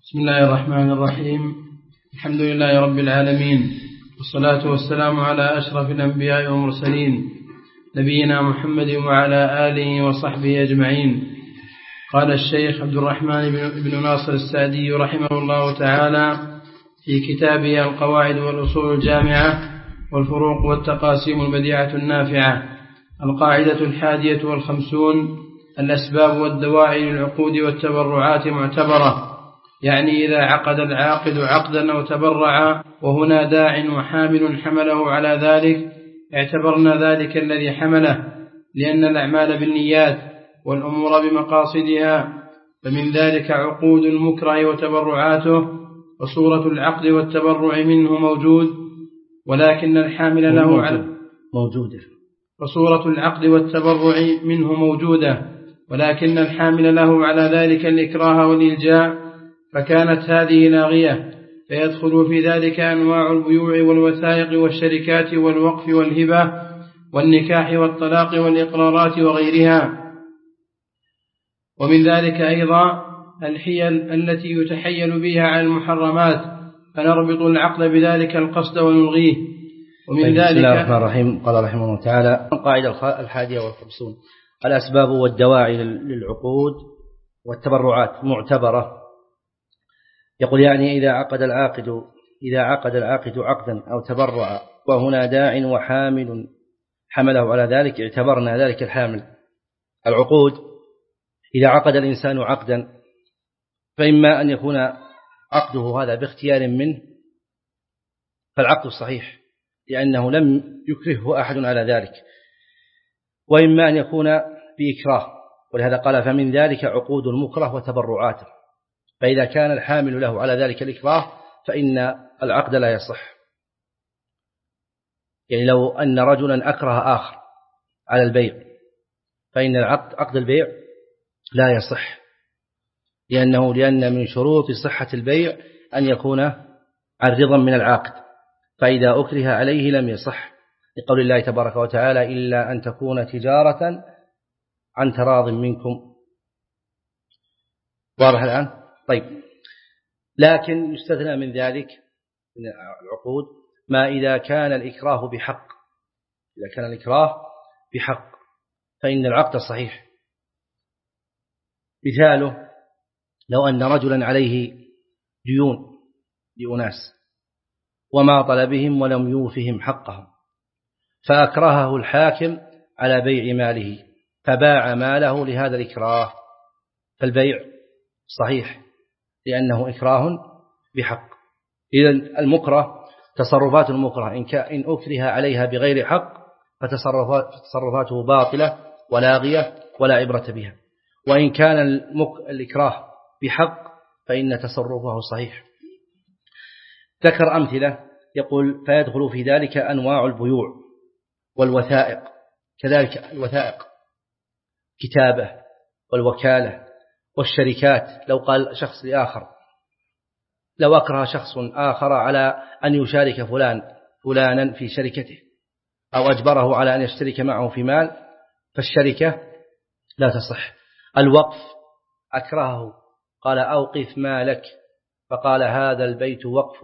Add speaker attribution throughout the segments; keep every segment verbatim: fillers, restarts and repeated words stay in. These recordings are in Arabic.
Speaker 1: بسم الله الرحمن الرحيم. الحمد لله رب العالمين، والصلاة والسلام على أشرف الأنبياء والمرسلين نبينا محمد وعلى آله وصحبه أجمعين. قال الشيخ عبد الرحمن بن ناصر السعدي رحمه الله تعالى في كتابه القواعد والأصول الجامعة والفروق والتقاسيم البديعة النافعة: القاعدة الحادية والخمسون: الأسباب والدواعي للعقود والتبرعات معتبرة، يعني إذا عقد العاقد عقدا أو تبرع وهنا داع وحامل حمله على ذلك اعتبرنا ذلك الذي حمله، لأن الأعمال بالنيات والأمور بمقاصدها، فمن ذلك عقود المكره وتبرعاته، وصورة العقد والتبرع منه موجود ولكن الحامل له على
Speaker 2: موجودة
Speaker 1: وصورة العقد والتبرع منه موجودة ولكن الحامل له على ذلك الإكراه والإلجاء، فكانت هذه لاغية، فيدخل في ذلك أنواع البيوع والوثائق والشركات والوقف والهبة والنكاح والطلاق والإقرارات وغيرها. ومن ذلك أيضا الحيل التي يتحيل بها على المحرمات، فنربط العقد بذلك القصد ونلغيه. ومن
Speaker 2: طيب
Speaker 1: ذلك
Speaker 2: بسم الله الرحمن الرحيم. قال رحمه الله تعالى: القاعدة الحادية والخمسون: الأسباب والدواعي للعقود والتبرعات معتبرة. يقول يعني إذا عقد العاقد إذا عقد العاقد عقدا أو تبرع وهنا داع وحامل حمله على ذلك اعتبرنا ذلك الحامل. العقود إذا عقد الإنسان عقدا فإما أن يكون عقده هذا باختيار منه فالعقد صحيح لأنه لم يكرهه أحد على ذلك، وإما أن يكون بإكراه، ولهذا قال: فمن ذلك عقود المكره وتبرعاته. فإذا كان الحامل له على ذلك الإكراه فإن العقد لا يصح. يعني لو أن رجلا أكره آخر على البيع فإن العقد عقد البيع لا يصح، لأنه لأن من شروط صحة البيع أن يكون عن رضا من العاقد، فإذا أكره عليه لم يصح، لقول الله تبارك وتعالى: إلا أن تكون تجارة عن تراض منكم. واضح الآن؟ طيب، لكن يستثنى من ذلك من العقود ما إذا كان الإكراه بحق. إذا كان الإكراه بحق فإن العقد صحيح. مثاله: لو أن رجلا عليه ديون لأناس وما طلبهم ولم يوفهم حقهم، فأكرهه الحاكم على بيع ماله فباع ماله لهذا الإكراه، فالبيع صحيح لأنه إكراه بحق. إذن المكره تصرفات المكره إن أكره عليها بغير حق فتصرفاته باطلة ولاغية ولا عبرة بها، وإن كان الإكراه بحق فإن تصرفه صحيح. ذكر أمثلة، يقول: فيدخل في ذلك أنواع البيوع والوثائق، كذلك الوثائق كتابة والوكالة والشركات. لو قال شخص لآخر، لو أكره شخص آخر على أن يشارك فلان فلانا في شركته أو أجبره على أن يشترك معه في مال فالشركة لا تصح. الوقف أكرهه، قال: أوقف مالك، فقال: هذا البيت وقف،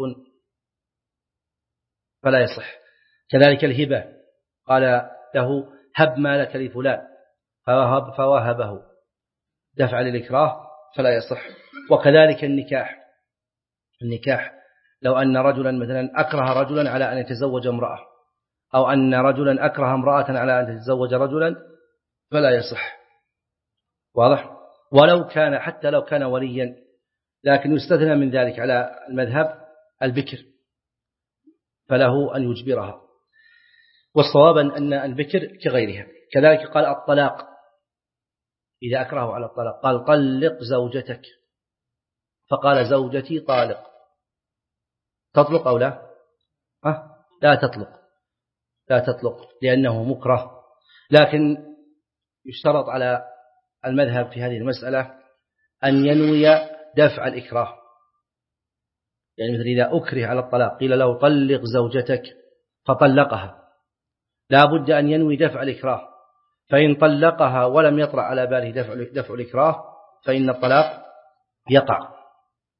Speaker 2: فلا يصح. كذلك الهبة، قال له: هب مالك لفلان، فوهب فوهبه دفع للإكراه، فلا يصح. وكذلك النكاح النكاح لو أن رجلا مثلا أكره رجلا على أن يتزوج امرأة، أو أن رجلا أكره امرأة على أن تتزوج رجلا، فلا يصح. واضح؟ ولو كان حتى لو كان وليا، لكن يستثنى من ذلك على المذهب البكر، فله أن يجبرها، والصواب أن البكر كغيرها. كذلك قال: الطلاق، إذا أكره على الطلاق قال: طلق زوجتك، فقال: زوجتي طالق، تطلق أو لا؟ أه؟ لا تطلق لا تطلق لأنه مكره. لكن يشترط على المذهب في هذه المسألة أن ينوي دفع الإكراه. يعني مثل إذا أكره على الطلاق قيل له: طلق زوجتك، فطلقها، لا بد أن ينوي دفع الإكراه، فإن طلقها ولم يطرأ على باله دفع, دفع الإكراه فإن الطلاق يقع.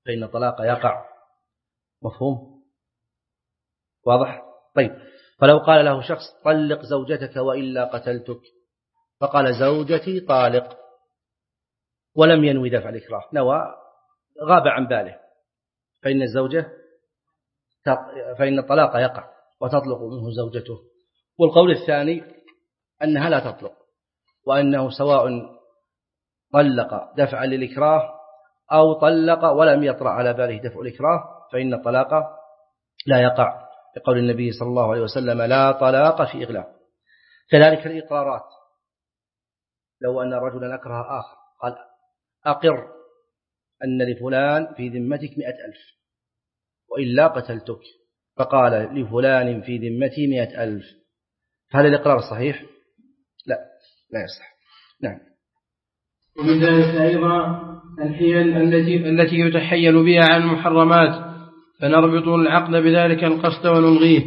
Speaker 2: فإن الطلاق يقع. مفهوم؟ واضح؟ طيب، فلو قال له شخص طلق زوجتك وإلا قتلتك، فقال زوجتي طالق ولم ينوي دفع الإكراه، نوى غاب عن باله، فإن الزوجة فإن الطلاق يقع وتطلق منه زوجته. والقول الثاني أنها لا تطلق، وأنه سواء طلق دفعا للإكراه أو طلق ولم يطرأ على باله دفع الإكراه فإن الطلاق لا يقع، بقول النبي صلى الله عليه وسلم لا طلاق في إغلاق. كذلك الإقرارات، لو أن رجلا أكره آخر قال أقر أن لفلان في ذمتك مئة ألف وإلا قتلتك، فقال لفلان في ذمتي مئة ألف، فهل الإقرار صحيح؟ لا، لا يصح. نعم.
Speaker 1: ومن ذلك أيضا الحيل التي التي يتحيل بها عن المحرمات، فنربط العقد بذلك القصد ونلغيه.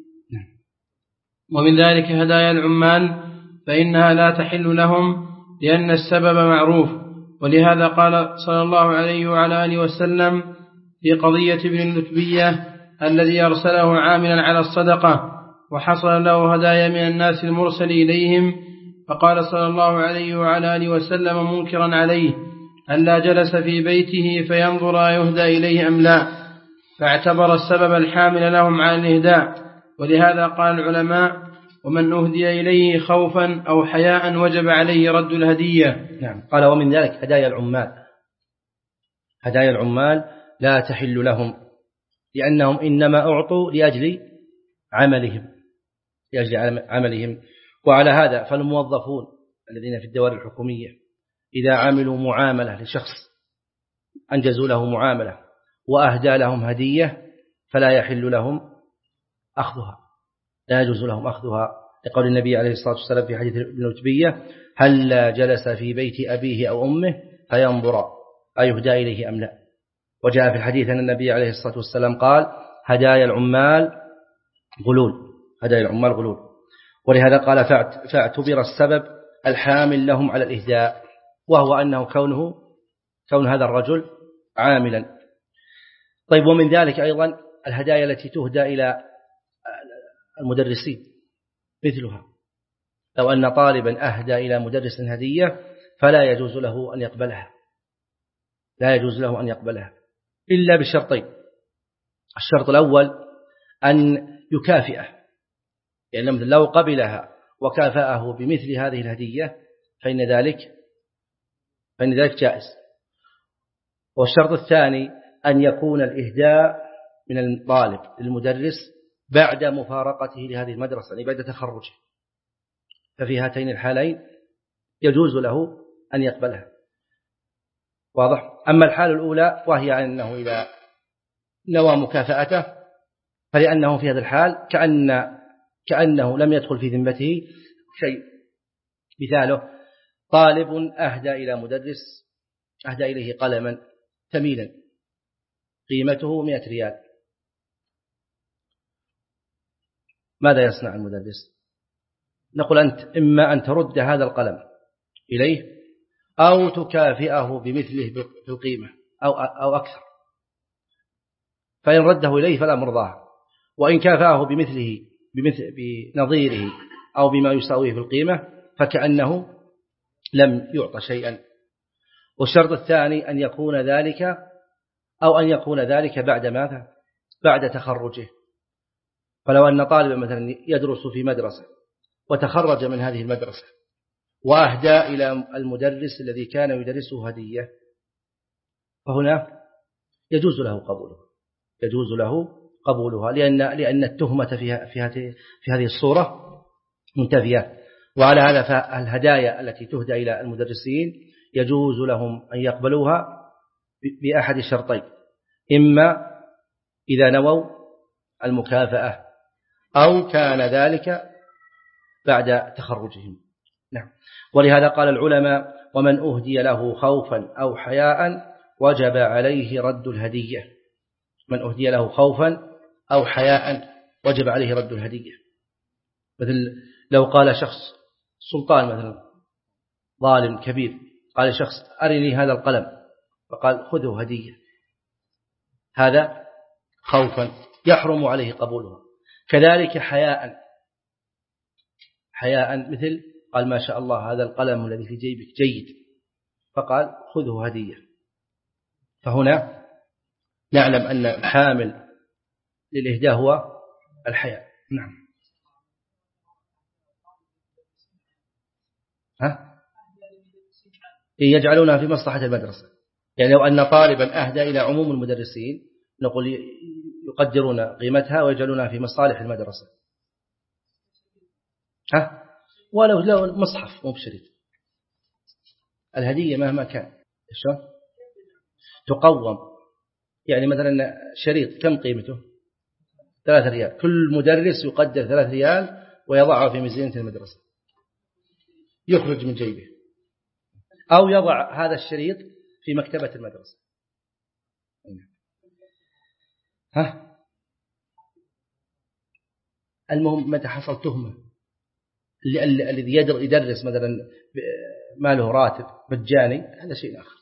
Speaker 1: ومن ذلك هدايا العمال، فإنها لا تحل لهم لأن السبب معروف، ولهذا قال صلى الله عليه وعلى آله وسلم في قضية ابن اللتبية الذي أرسله عاملا على الصدقة وحصل له هدايا من الناس المرسل إليهم، فقال صلى الله عليه وعلى آله وسلم منكرا عليه ألا جلس في بيته فينظر يهدى إليه أم لا، فاعتبر السبب الحامل لهم على الإهداء. ولهذا قال العلماء ومن أهدي إليه خوفا أو حياء وجب عليه رد الهدية.
Speaker 2: نعم. قال ومن ذلك هدايا العمال، هدايا العمال لا تحل لهم لأنهم إنما أعطوا لأجل عملهم لأجل عملهم وعلى هذا فالموظفون الذين في الدوائر الحكومية إذا عملوا معاملة لشخص أنجزوا له معاملة وأهدى لهم هدية فلا يحل لهم أخذها، لا يجوز لهم أخذها، لقول النبي عليه الصلاة والسلام في حديث ابن اللتبية هل جلس في بيت أبيه أو أمه فينظر أيهدى إليه أم لا. وجاء في الحديث أن النبي عليه الصلاة والسلام قال هدايا العمال غلول، هدايا العمال غلول. ولهذا قال فاعتبر السبب الحامل لهم على الإهداء، وهو أنه كونه كون هذا الرجل عاملا. طيب، ومن ذلك أيضا الهدايا التي تهدى إلى المدرسين مثلها، لو أن طالبا أهدى إلى مدرس هدية فلا يجوز له أن يقبلها، لا يجوز له أن يقبلها إلا بشرطين. الشرط الأول أن يكافئه، يعني لو قبلها وكافأه بمثل هذه الهدية فإن ذلك فإن ذلك جائز. والشرط الثاني أن يكون الإهداء من الطالب للمدرس بعد مفارقته لهذه المدرسة، يعني بعد تخرجه، ففي هاتين الحالين يجوز له أن يقبلها. واضح؟ أما الحال الأولى وهي أنه إذا نوى مكافأته فلأنه في هذا الحال كأن كأنه لم يدخل في ذمته شيء. مثاله طالب أهدى إلى مدرس أهدى إليه قلما ثمينا قيمته مئة ريال، ماذا يصنع المدرس؟ نقول أنت إما أن ترد هذا القلم إليه أو تكافئه بمثله بالقيمة أو أو أكثر، فإن رده إليه فلا مرضاه، وإن كافأه بمثله بمثل بنظيره أو بما يساويه في القيمة فكأنه لم يعطى شيئا. والشرط الثاني أن يكون ذلك أو أن يكون ذلك بعد ماذا؟ بعد تخرجه. فلو أن طالبا مثلا يدرس في مدرسة وتخرج من هذه المدرسة وأهدى إلى المدرس الذي كان يدرسه هدية، فهنا يجوز له قبوله يجوز له قبولها لأن لأن التهمة في في هذه في هذه الصورة منتفية. وعلى هذا فالهدايا التي تهدى إلى المدرسين يجوز لهم أن يقبلوها بأحد الشرطين، إما إذا نووا المكافأة أو كان ذلك بعد تخرجهم. نعم. ولهذا قال العلماء ومن أهدي له خوفا أو حياء وجب عليه رد الهدية. من أهدي له خوفا أو حياء وجب عليه رد الهدية. مثل لو قال شخص سلطان مثلا ظالم كبير قال شخص أرني هذا القلم فقال خذه هدية، هذا خوفا يحرم عليه قبولها. كذلك حياء حياء مثل قال ما شاء الله هذا القلم الذي في جيبك جيد، فقال خذه هدية. فهنا نعلم أن الحامل للإهداء هو الحياء. نعم. ها؟ يجعلونها في مصلحة المدرسة، يعني لو أن طالبا أهدى إلى عموم المدرسين نقول يقدرون قيمتها ويجعلونها في مصالح المدرسة. ها؟ ولو لو مصحف مو بشريط، الهدية مهما كان شو تقوم، يعني مثلا شريط كم قيمته؟ ثلاثة ريال، كل مدرس يقدر ثلاثة ريال ويضعه في ميزانية المدرسة، يخرج من جيبه، أو يضع هذا الشريط في مكتبة المدرسة. ها؟ المهم متى حصل تهمة الذي يدرس مثلا ما له راتب مجاني هذا شيء آخر.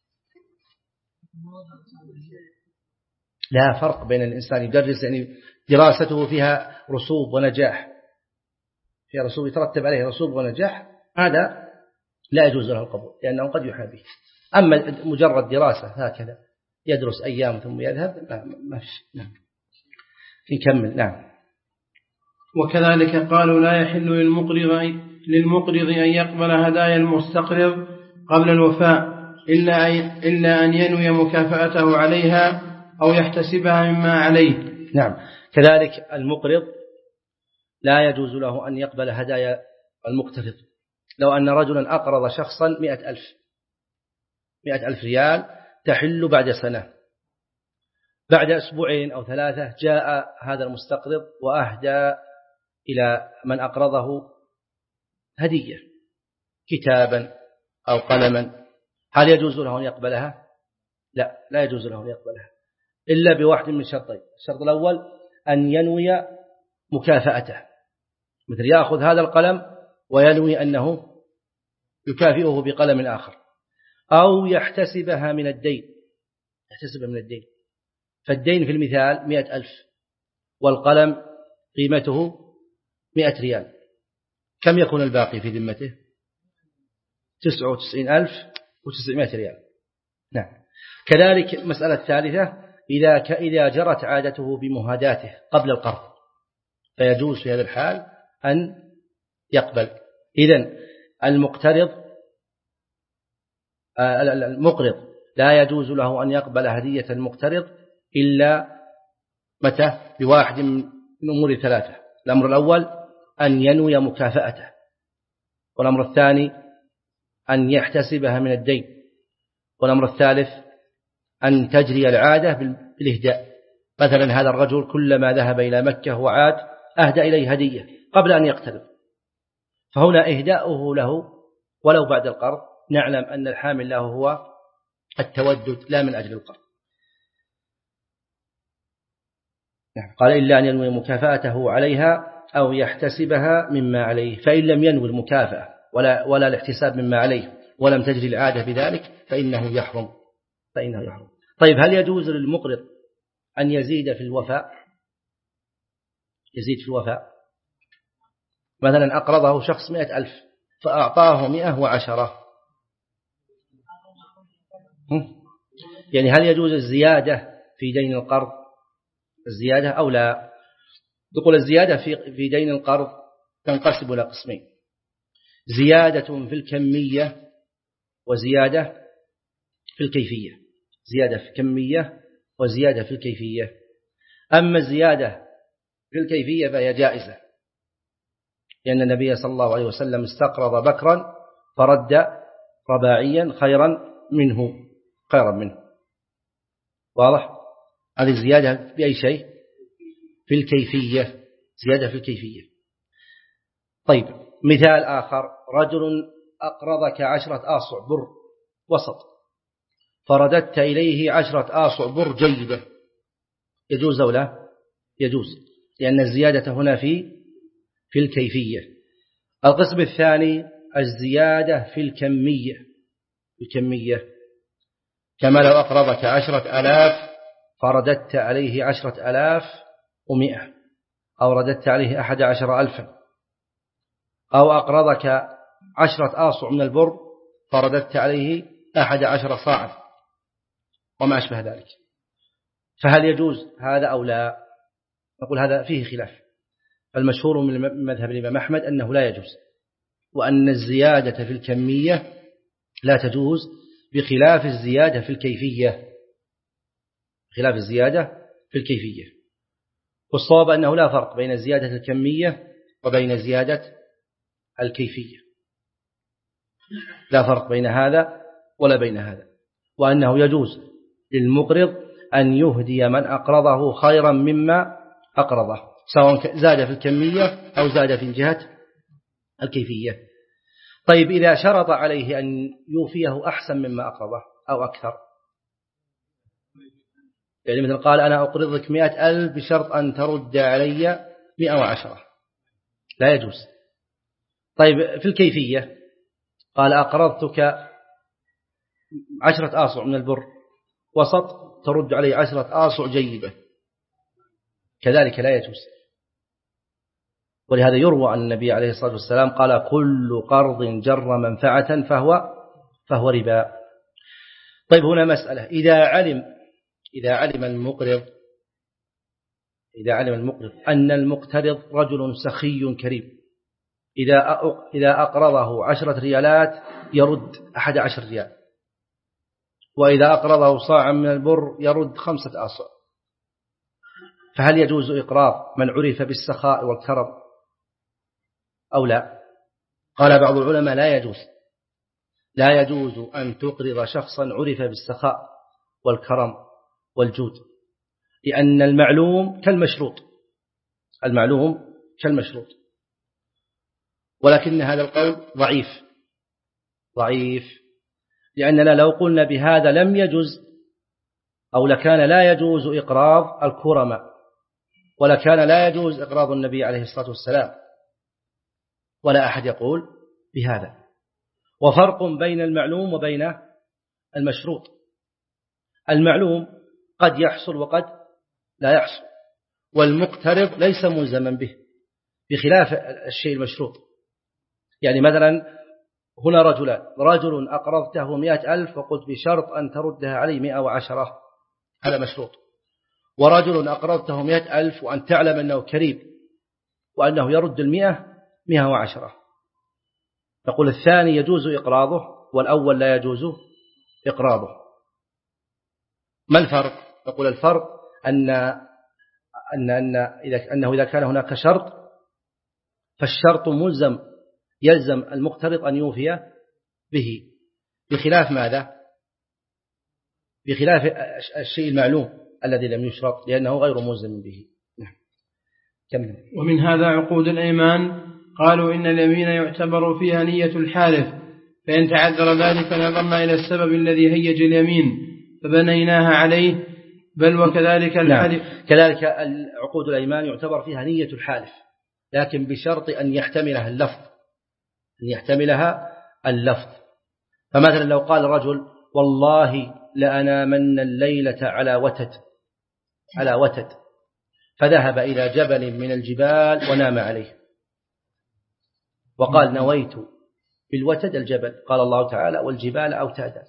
Speaker 2: لا فرق بين الإنسان يدرس يعني دراسته فيها رسوب ونجاح، فيها رسوب يترتب عليه رسوب ونجاح، هذا لا يجوز له القبول لأنه قد يحابيه. أما مجرد دراسة هكذا يدرس أيام ثم يذهب ما فيش. نعم نكمل. نعم.
Speaker 1: وكذلك قالوا لا يحل للمقرض للمقرض أن يقبل هدايا المستقرض قبل الوفاء إلا إلا أن ينوي مكافأته عليها أو يحتسبها مما عليه.
Speaker 2: نعم. كذلك المقرض لا يجوز له أن يقبل هدايا المقترض. لو أن رجلا أقرض شخصا مئة ألف مئة ألف ريال تحل بعد سنة، بعد أسبوعين أو ثلاثة جاء هذا المستقرض وأهدى إلى من أقرضه هدية كتابا أو قلما، هل يجوز له أن يقبلها؟ لا، لا يجوز له أن يقبلها إلا بواحد من شرطين. الشرط الأول أن ينوي مكافأته، مثل يأخذ هذا القلم وينوي أنه يكافئه بقلم آخر، أو يحتسبها من الدين، يحتسبها من الدين. فالدين في المثال مئة ألف والقلم قيمته مئة ريال، كم يكون الباقي في ذمته؟ تسعة وتسعين ألف وتسعمائة ريال. نعم. كذلك مسألة الثالثة إذا إذا جرت عادته بمهاداته قبل القرض فيجوز في هذا الحال أن يقبل. إذن المقترض المقرض لا يجوز له أن يقبل هدية المقترض إلا متى؟ بواحد من أمور ثلاثة. الأمر الأول أن ينوي مكافأته، والأمر الثاني أن يحتسبها من الدين، والأمر الثالث أن تجري العادة بالإهداء. مثلا هذا الرجل كلما ذهب إلى مكة وعاد أهدى إليه هدية قبل أن يقترض، فهنا إهداؤه له ولو بعد القرض نعلم أن الحامل له هو التودد لا من أجل القرض. قال إلا أن ينوي مكافأته عليها أو يحتسبها مما عليه، فإن لم ينوي المكافأة ولا, ولا الاحتساب مما عليه ولم تجري العادة بذلك فإنه يحرم فإنه يحرم. طيب هل يجوز للمقرض أن يزيد في الوفاء؟ يزيد في الوفاء، مثلا أقرضه شخص مئة ألف فأعطاه مئة وعشرة، يعني هل يجوز الزيادة في دين القرض الزيادة أو لا؟ تقول الزيادة في في دين القرض تنقسم إلى قسمين: زيادة في الكمية وزيادة في الكيفية. زيادة في الكمية وزيادة في الكيفية. أما الزيادة في الكيفية فهي جائزة، لأن النبي صلى الله عليه وسلم استقرض بكرا فرد رباعيا خيرا منه خيرا منه واضح؟ هذه الزيادة بأي شيء؟ في الكيفية، زيادة في الكيفية. طيب مثال آخر: رجل أقرضك عشرة آصع بر وسط فرددت إليه عشرة آصع بر جيدة، يجوز أو لا؟ يجوز، لأن الزيادة هنا في في الكيفية. القسم الثاني الزيادة في الكمية الكمية كما لو أقرضك عشرة آلاف فرددت عليه عشرة ألاف ومئة، أو رددت عليه أحد عشر ألفا، أو أقرضك عشرة آصع من البر فرددت عليه أحد عشر صاعا وما أشبه ذلك. فهل يجوز هذا أو لا؟ نقول هذا فيه خلاف. المشهور من مذهب الإمام أحمد أنه لا يجوز، وأن الزيادة في الكمية لا تجوز بخلاف الزيادة في الكيفية، خلاف الزيادة في الكيفية. والصواب أنه لا فرق بين زيادة الكمية وبين زيادة الكيفية، لا فرق بين هذا ولا بين هذا، وأنه يجوز للمقرض أن يهدي من أقرضه خيرا مما أقرضه، سواء زاد في الكمية أو زاد في جهة الكيفية. طيب إذا شرط عليه أن يوفيه أحسن مما أقرضه أو أكثر، يعني مثل قال أنا أقرضك مئة ألف بشرط أن ترد علي مئة وعشرة، لا يجوز. طيب في الكيفية قال أقرضتك عشرة آصع من البر وسط ترد علي عشرة آصع جيدة، كذلك لا يجوز. ولهذا يروى أن النبي عليه الصلاة والسلام قال كل قرض جر منفعة فهو فهو ربا. طيب هنا مسألة، إذا علم إذا علم المقرض إذا علم المقرض أن المقترض رجل سخي كريم، إذا إذا أقرضه عشرة ريالات يرد أحد عشر ريال، وإذا أقرضه صاعا من البر يرد خمسة آصع، فهل يجوز إقراض من عرف بالسخاء والكرم أو لا؟ قال بعض العلماء لا يجوز، لا يجوز أن تقرض شخصا عرف بالسخاء والكرم والجود، لأن المعلوم كالمشروط، المعلوم كالمشروط. ولكن هذا القول ضعيف ضعيف لأننا لو قلنا بهذا لم يجوز أو لكان لا يجوز إقراض الكرماء، ولكان لا يجوز إقراض النبي عليه الصلاة والسلام، ولا أحد يقول بهذا. وفرق بين المعلوم وبين المشروط، المعلوم قد يحصل وقد لا يحصل، والمقترض ليس ملزما به بخلاف الشيء المشروط. يعني مثلا هنا رجلان، رجل أقرضته مئة ألف وقلت بشرط أن تردها علي مئة وعشرة، هذا مشروط. ورجل أقرضته مئة ألف وأن تعلم أنه كريم وأنه يرد المئة مئة وعشرة، نقول الثاني يجوز إقراضه والأول لا يجوز إقراضه. ما الفرق؟ نقول الفرق أن أن أن إذا أنه إذا كان هناك شرط فالشرط ملزم، يلزم المقترض أن يوفي به، بخلاف ماذا؟ بخلاف الشيء المعلوم الذي لم يشرط، لأنه غير ملزم به. كمل.
Speaker 1: ومن هذا عقود الأيمان، قالوا إن اليمين يعتبر فيها نية الحالف، فإن تعذر ذلك نظرنا إلى السبب الذي هيج اليمين فبنيناها عليه، بل وكذلك الحلف.
Speaker 2: نعم. كذلك عقود الأيمان يعتبر فيها نية الحالف، لكن بشرط أن يحتملها اللفظ، أن يحتملها اللفظ. فمثلا لو قال رجل والله لأنامن الليلة على وتد على وتد فذهب إلى جبل من الجبال ونام عليه، وقال نويت بالوتد الجبل، قال الله تعالى والجبال أوتادا،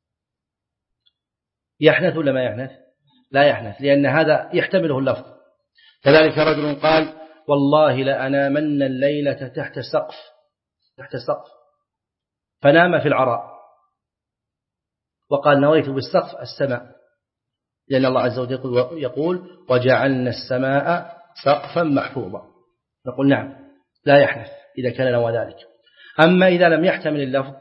Speaker 2: يحنث ولا ما يحنث؟ لا يحنث، لأن هذا يحتمله اللفظ. كذلك رجل قال والله لأنامن الليلة تحت سقف تحت سقف فنام في العراء، وقال نويت بالسقف السماء، لأن الله عز وجل يقول وجعلنا السماء سقفا محفوظا، نقول نعم لا يحنث إذا كان نوى ذلك. أما إذا لم يحتمل اللفظ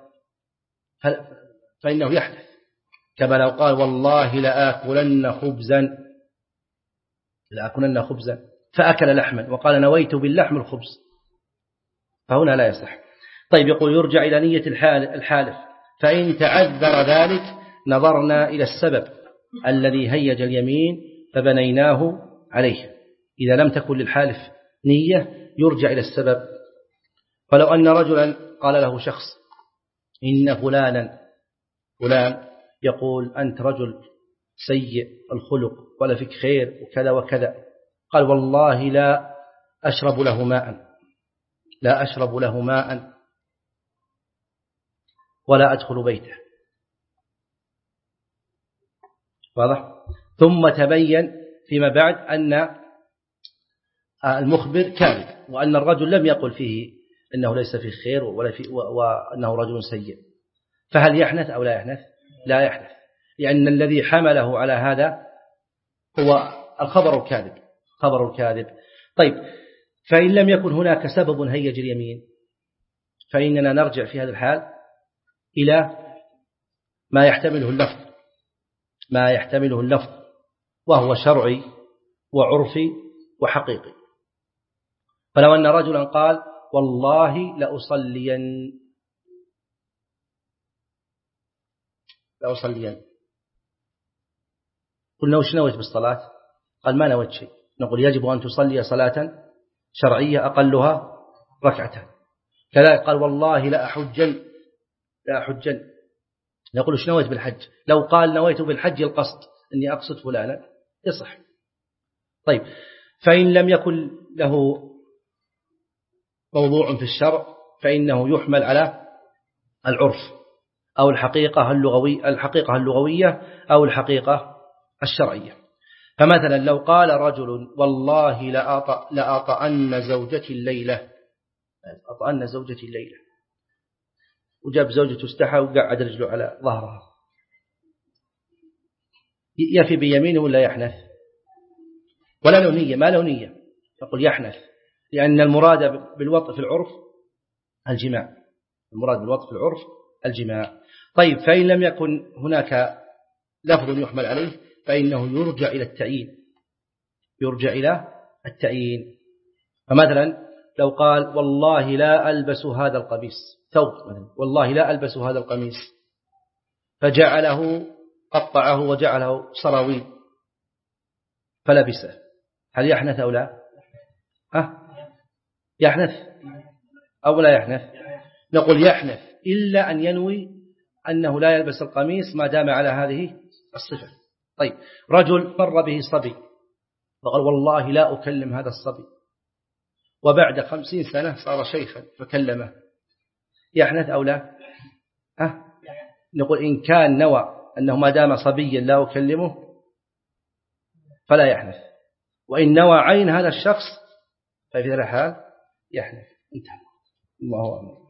Speaker 2: فإنه يحنث، كما لو قال والله لآكلن خبزا لآكلن خبزا فأكل لحما وقال نويت باللحم الخبز، فهنا لا يصح. طيب يقول يرجع إلى نية الحالف، فإن تعذر ذلك نظرنا إلى السبب الذي هيج اليمين فبنيناه عليه. إذا لم تكن للحالف نية يرجع إلى السبب. فلو أن رجلا قال له شخص إن فلانا فلان يقول أنت رجل سيء الخلق ولا فيك خير وكذا وكذا، قال والله لا أشرب له ماء لا أشرب له ماء ولا أدخل بيته. واضح؟ ثم تبين فيما بعد أن المخبر كاذب، وأن الرجل لم يقل فيه أنه ليس فيه خير ولا فيه وأنه رجل سيء. فهل يحنث أو لا يحنث؟ لا يحنث، لأن الذي حمله على هذا هو الخبر الكاذب خبر الكاذب. طيب، فإن لم يكن هناك سبب هيج اليمين فإننا نرجع في هذا الحال إلى ما يحتمله اللفظ ما يحتمله اللفظ وهو شرعي وعرفي وحقيقي. فلو أن رجلا قال والله لأصلين لأصلين قلنا وش نويت بالصلاة؟ قال ما نويت شيء. نقول يجب أن تصلي صلاة شرعية أقلها ركعتان. كذلك قال والله لا أحجن لا أحجن نقول وش نويت بالحج؟ لو قال نويت بالحج القصد أني أقصد فلانا يصح. طيب، فإن لم يكن له موضوع في الشرع فإنه يحمل على العرف أو الحقيقة اللغوية الحقيقة اللغوية أو الحقيقة الشرعية. فمثلا لو قال رجل والله لأطأن زوجتي الليلة أطأن زوجتي الليلة وجاب زوجته استحى وقعد رجله على ظهرها، يفي بيمينه ولا يحنث؟ ولا له نية ما له نية يقول يحنث، لأن المراد بالوطء في العرف الجماع المراد بالوطء في العرف الجماع. طيب، فإن لم يكن هناك لفظ يحمل عليه فإنه يرجع إلى التعيين يرجع إلى التعيين. فمثلا لو قال والله لا ألبس هذا القميص ثوب مثلا والله لا ألبس هذا القميص فجعله قطعه وجعله سراويل فلبسه، هل يحنث أو لا؟ أه؟ يحنث أو لا يحنث؟ نقول يحنث إلا أن ينوي أنه لا يلبس القميص ما دام على هذه الصفة. طيب، رجل مر به صبي فقال والله لا أكلم هذا الصبي، وبعد خمسين سنة صار شيخا فكلمه، يحنث أو لا؟ أه؟ نقول إن كان نوى أنه ما دام صبيا لا أكلمه فلا يحنث، وإن نوى عين هذا الشخص ففي هذا الحال يحنث. انتهى. الله أعلم.